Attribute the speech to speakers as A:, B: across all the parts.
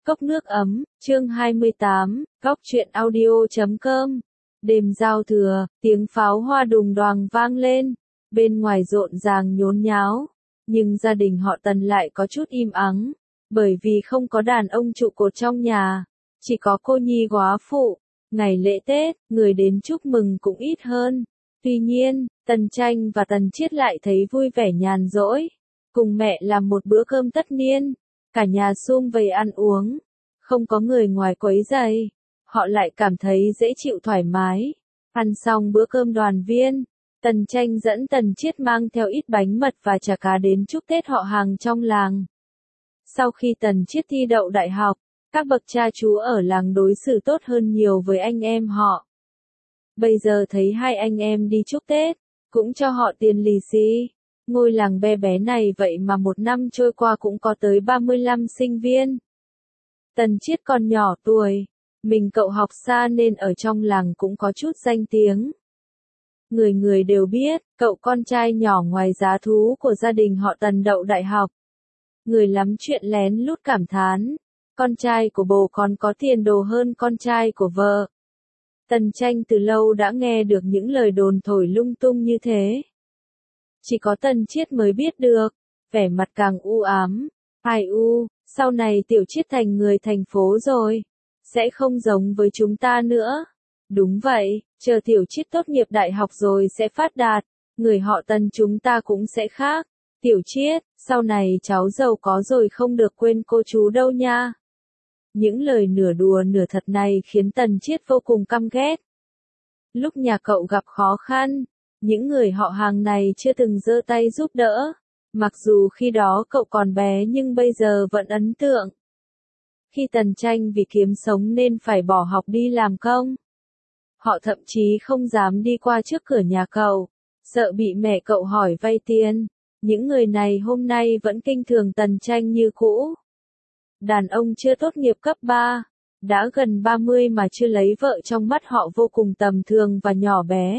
A: Cốc nước ấm, chương 28, Góc truyện audio.com. Đêm giao thừa, tiếng pháo hoa đùng đoàng vang lên, bên ngoài rộn ràng nhốn nháo, nhưng gia đình họ Tần lại có chút im ắng, bởi vì không có đàn ông trụ cột trong nhà, chỉ có cô nhi góa phụ. Ngày lễ Tết, người đến chúc mừng cũng ít hơn. Tuy nhiên, Tần Tranh và Tần Chiết lại thấy vui vẻ nhàn rỗi, cùng mẹ làm một bữa cơm tất niên. Cả nhà sum vầy ăn uống, không có người ngoài quấy rầy, họ lại cảm thấy dễ chịu thoải mái. Ăn xong bữa cơm đoàn viên, Tần Tranh dẫn Tần Chiết mang theo ít bánh mật và chả cá đến chúc Tết họ hàng trong làng. Sau khi Tần Chiết thi đậu đại học, các bậc cha chú ở làng đối xử tốt hơn nhiều với anh em họ. Bây giờ thấy hai anh em đi chúc Tết, cũng cho họ tiền lì xì. Ngôi làng bé bé này vậy mà một năm trôi qua cũng có tới 35 sinh viên. Tần Chiết còn nhỏ tuổi, mình cậu học xa nên ở trong làng cũng có chút danh tiếng. Người người đều biết, cậu con trai nhỏ ngoài giá thú của gia đình họ Tần đậu đại học. Người lắm chuyện lén lút cảm thán, con trai của bồ còn có tiền đồ hơn con trai của vợ. Tần Tranh từ lâu đã nghe được những lời đồn thổi lung tung như thế. Chỉ có Tần Chiết mới biết được, vẻ mặt càng u ám. Ai u, sau này Tiểu Chiết thành người thành phố rồi, sẽ không giống với chúng ta nữa. Đúng vậy, chờ Tiểu Chiết tốt nghiệp đại học rồi sẽ phát đạt, người họ Tần chúng ta cũng sẽ khác. Tiểu Chiết, sau này cháu giàu có rồi không được quên cô chú đâu nha. Những lời nửa đùa nửa thật này khiến Tần Chiết vô cùng căm ghét. Lúc nhà cậu gặp khó khăn, những người họ hàng này chưa từng giơ tay giúp đỡ, mặc dù khi đó cậu còn bé nhưng bây giờ vẫn ấn tượng. Khi Tần Tranh vì kiếm sống nên phải bỏ học đi làm công, họ thậm chí không dám đi qua trước cửa nhà cậu, sợ bị mẹ cậu hỏi vay tiền. Những người này hôm nay vẫn kinh thường Tần Tranh như cũ. Đàn ông chưa tốt nghiệp cấp 3, đã gần 30 mà chưa lấy vợ trong mắt họ vô cùng tầm thường và nhỏ bé.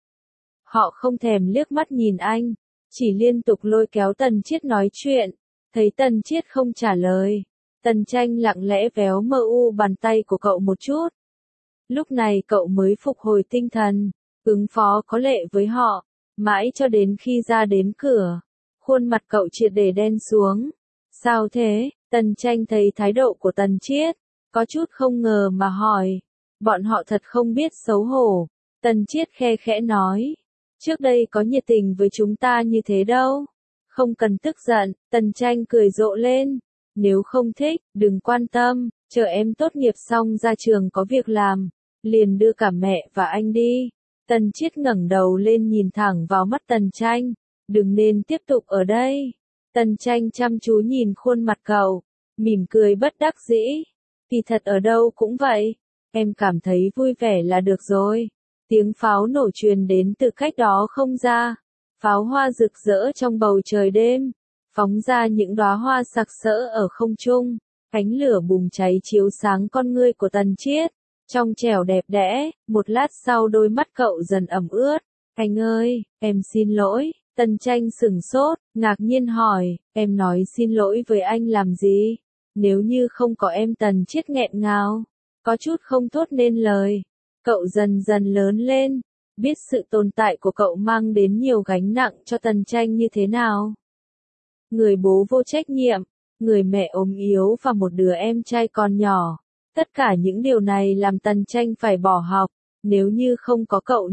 A: Họ không thèm liếc mắt nhìn anh, chỉ liên tục lôi kéo Tần Chiết nói chuyện. Thấy Tần Chiết không trả lời, Tần Tranh lặng lẽ véo mờ u bàn tay của cậu một chút. Lúc này cậu mới phục hồi tinh thần, ứng phó có lệ với họ, mãi cho đến khi ra đến cửa, khuôn mặt cậu triệt để đen xuống. Sao thế? Tần Tranh thấy thái độ của Tần Chiết, có chút không ngờ mà hỏi. Bọn họ thật không biết xấu hổ. Tần Chiết khe khẽ nói. Trước đây có nhiệt tình với chúng ta như thế đâu. Không cần tức giận, Tần Tranh cười rộ lên. Nếu không thích, đừng quan tâm, chờ em tốt nghiệp xong ra trường có việc làm, liền đưa cả mẹ và anh đi. Tần Chiết ngẩng đầu lên nhìn thẳng vào mắt Tần Tranh. Đừng nên tiếp tục ở đây. Tần Tranh chăm chú nhìn khuôn mặt cậu, mỉm cười bất đắc dĩ. Kỳ thật ở đâu cũng vậy, em cảm thấy vui vẻ là được rồi. Tiếng pháo nổ truyền đến từ cách đó không xa. Pháo hoa rực rỡ trong bầu trời đêm, phóng ra những đóa hoa sặc sỡ ở không trung. Ánh lửa bùng cháy chiếu sáng con ngươi của Tần Chiết, trong trẻo đẹp đẽ. Một lát sau đôi mắt cậu dần ẩm ướt. Anh ơi, em xin lỗi. Tần Tranh sửng sốt, ngạc nhiên hỏi, em nói xin lỗi với anh làm gì? Nếu như không có em. Tần Chiết nghẹn ngào, có chút không thốt nên lời. Cậu dần dần lớn lên, biết sự tồn tại của cậu mang đến nhiều gánh nặng cho Tần Tranh như thế nào. Người bố vô trách nhiệm, người mẹ ốm yếu và một đứa em trai còn nhỏ. Tất cả những điều này làm Tần Tranh phải bỏ học. Nếu như không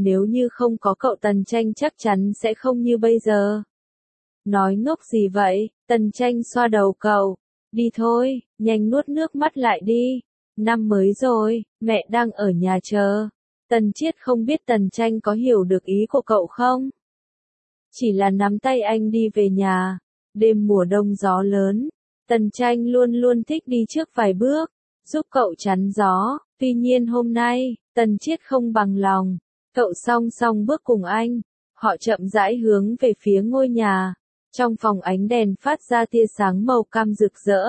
A: có cậu Tần Tranh chắc chắn sẽ không như bây giờ. Nói ngốc gì vậy? Tần Tranh xoa đầu cậu. Đi thôi, nhanh nuốt nước mắt lại đi. Năm mới rồi, mẹ đang ở nhà chờ. Tần Chiết không biết Tần Tranh có hiểu được ý của cậu không? Chỉ là nắm tay anh đi về nhà. Đêm mùa đông gió lớn, Tần Tranh luôn luôn thích đi trước vài bước, giúp cậu chắn gió. Tuy nhiên hôm nay, Tần Chiết không bằng lòng. Cậu song song bước cùng anh. Họ chậm rãi hướng về phía ngôi nhà. Trong phòng ánh đèn phát ra tia sáng màu cam rực rỡ.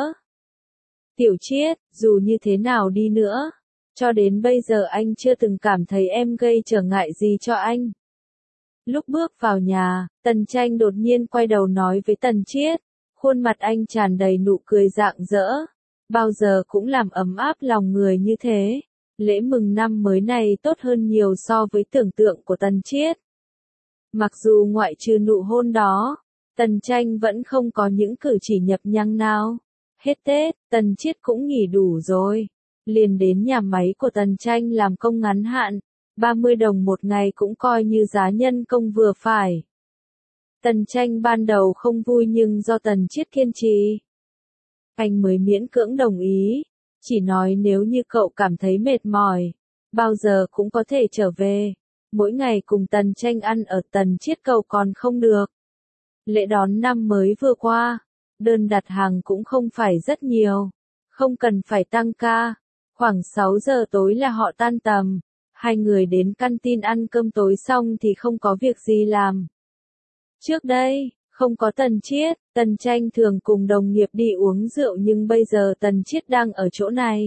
A: Tiểu Chiết, dù như thế nào đi nữa, cho đến bây giờ anh chưa từng cảm thấy em gây trở ngại gì cho anh. Lúc bước vào nhà, Tần Tranh đột nhiên quay đầu nói với Tần Chiết. Khuôn mặt anh tràn đầy nụ cười rạng rỡ. bao giờ cũng làm ấm áp lòng người như thế. Lễ mừng năm mới này tốt hơn nhiều so với tưởng tượng của Tần Chiết. Mặc dù ngoại trừ nụ hôn đó, Tần Tranh vẫn không có những cử chỉ nhập nhằng nào. Hết Tết, Tần Chiết cũng nghỉ đủ rồi. Liền đến nhà máy của Tần Tranh làm công ngắn hạn, 30 đồng một ngày cũng coi như giá nhân công vừa phải. Tần Tranh ban đầu không vui nhưng do Tần Chiết kiên trì, anh mới miễn cưỡng đồng ý, chỉ nói nếu như cậu cảm thấy mệt mỏi, bao giờ cũng có thể trở về. Mỗi ngày cùng Tần Tranh ăn ở Tần Chiết cậu còn không được. Lễ đón năm mới vừa qua, đơn đặt hàng cũng không phải rất nhiều, không cần phải tăng ca. Khoảng 6 giờ tối là họ tan tầm, hai người đến canteen ăn cơm tối xong thì không có việc gì làm. Trước đây, không có Tần Chiết, Tần Tranh thường cùng đồng nghiệp đi uống rượu nhưng bây giờ Tần Chiết đang ở chỗ này.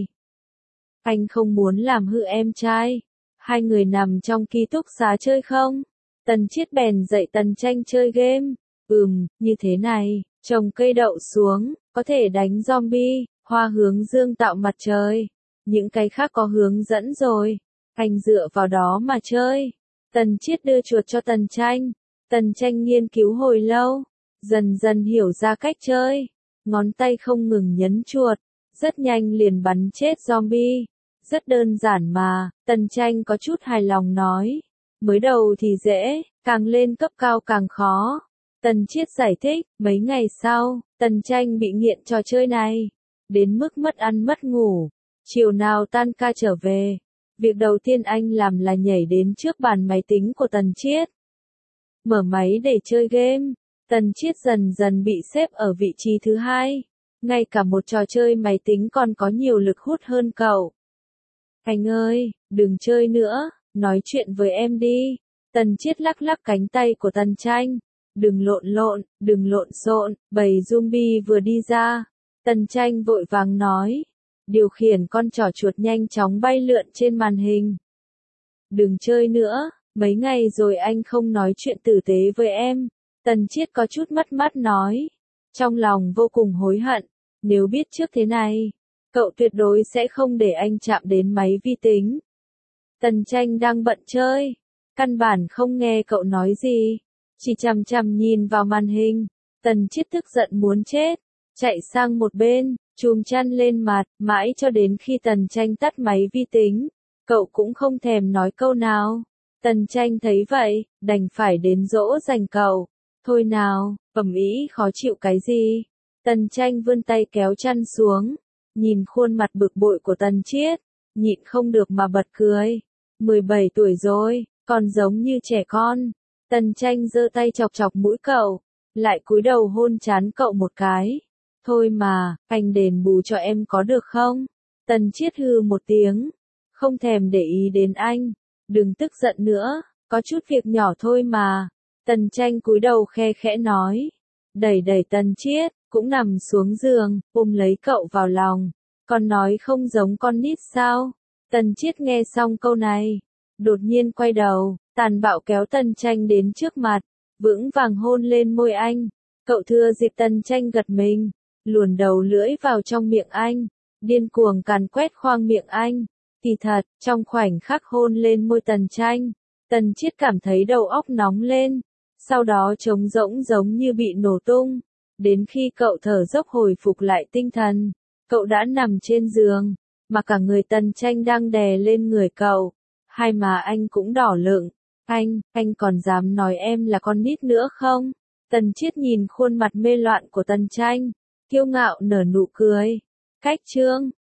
A: Anh không muốn làm hư em trai. Hai người nằm trong ký túc xá chơi không? Tần Chiết bèn dạy Tần Tranh chơi game. Như thế này, trồng cây đậu xuống, có thể đánh zombie, hoa hướng dương tạo mặt trời. Những cái khác có hướng dẫn rồi. Anh dựa vào đó mà chơi. Tần Chiết đưa chuột cho Tần Tranh. Tần Tranh nghiên cứu hồi lâu, dần dần hiểu ra cách chơi. Ngón tay không ngừng nhấn chuột, rất nhanh liền bắn chết zombie. Rất đơn giản mà, Tần Tranh có chút hài lòng nói. Mới đầu thì dễ, càng lên cấp cao càng khó. Tần Chiết giải thích, mấy ngày sau, Tần Tranh bị nghiện trò chơi này. Đến mức mất ăn mất ngủ. Chiều nào tan ca trở về, việc đầu tiên anh làm là nhảy đến trước bàn máy tính của Tần Chiết. Mở máy để chơi game. Tần Chiết dần dần bị xếp ở vị trí thứ hai. Ngay cả một trò chơi máy tính còn có nhiều lực hút hơn cậu. Anh ơi, đừng chơi nữa, nói chuyện với em đi. Tần Chiết lắc lắc cánh tay của Tần Tranh. Đừng lộn xộn, bầy zombie vừa đi ra. Tần Tranh vội vàng nói. Điều khiển con trỏ chuột nhanh chóng bay lượn trên màn hình. Đừng chơi nữa, mấy ngày rồi anh không nói chuyện tử tế với em. Tần Chiết có chút mất mát nói. Trong lòng vô cùng hối hận, nếu biết trước thế này, cậu tuyệt đối sẽ không để anh chạm đến máy vi tính. Tần Tranh đang bận chơi, căn bản không nghe cậu nói gì, chỉ chằm chằm nhìn vào màn hình. Tần Chiết tức giận muốn chết, chạy sang một bên, chùm chăn lên mặt, mãi cho đến khi Tần Tranh tắt máy vi tính, cậu cũng không thèm nói câu nào. Tần Tranh thấy vậy, đành phải đến dỗ dành cậu. Thôi nào, ầm ĩ khó chịu cái gì? Tần Tranh vươn tay kéo chăn xuống, nhìn khuôn mặt bực bội của Tần Chiết, nhịn không được mà bật cười. 17 tuổi rồi, còn giống như trẻ con. Tần Tranh giơ tay chọc chọc mũi cậu, lại cúi đầu hôn trán cậu một cái. Thôi mà, anh đền bù cho em có được không? Tần Chiết hừ một tiếng, không thèm để ý đến anh. Đừng tức giận nữa, có chút việc nhỏ thôi mà. Tần Tranh cúi đầu khe khẽ nói. Đẩy đẩy Tần Chiết, cũng nằm xuống giường, ôm lấy cậu vào lòng. Còn nói không giống con nít sao? Tần Chiết nghe xong câu này, đột nhiên quay đầu, tàn bạo kéo Tần Tranh đến trước mặt, vững vàng hôn lên môi anh. Cậu thừa dịp Tần Tranh gật mình, luồn đầu lưỡi vào trong miệng anh, điên cuồng càn quét khoang miệng anh. Kỳ thật, trong khoảnh khắc hôn lên môi Tần Tranh, Tần Chiết cảm thấy đầu óc nóng lên, sau đó trống rỗng giống như bị nổ tung. Đến khi cậu thở dốc hồi phục lại tinh thần, cậu đã nằm trên giường, mà cả người Tần Tranh đang đè lên người cậu. Hai má anh cũng đỏ lựng. Anh còn dám nói em là con nít nữa không? Tần Chiết nhìn khuôn mặt mê loạn của Tần Tranh, kiêu ngạo nở nụ cười. Cách chương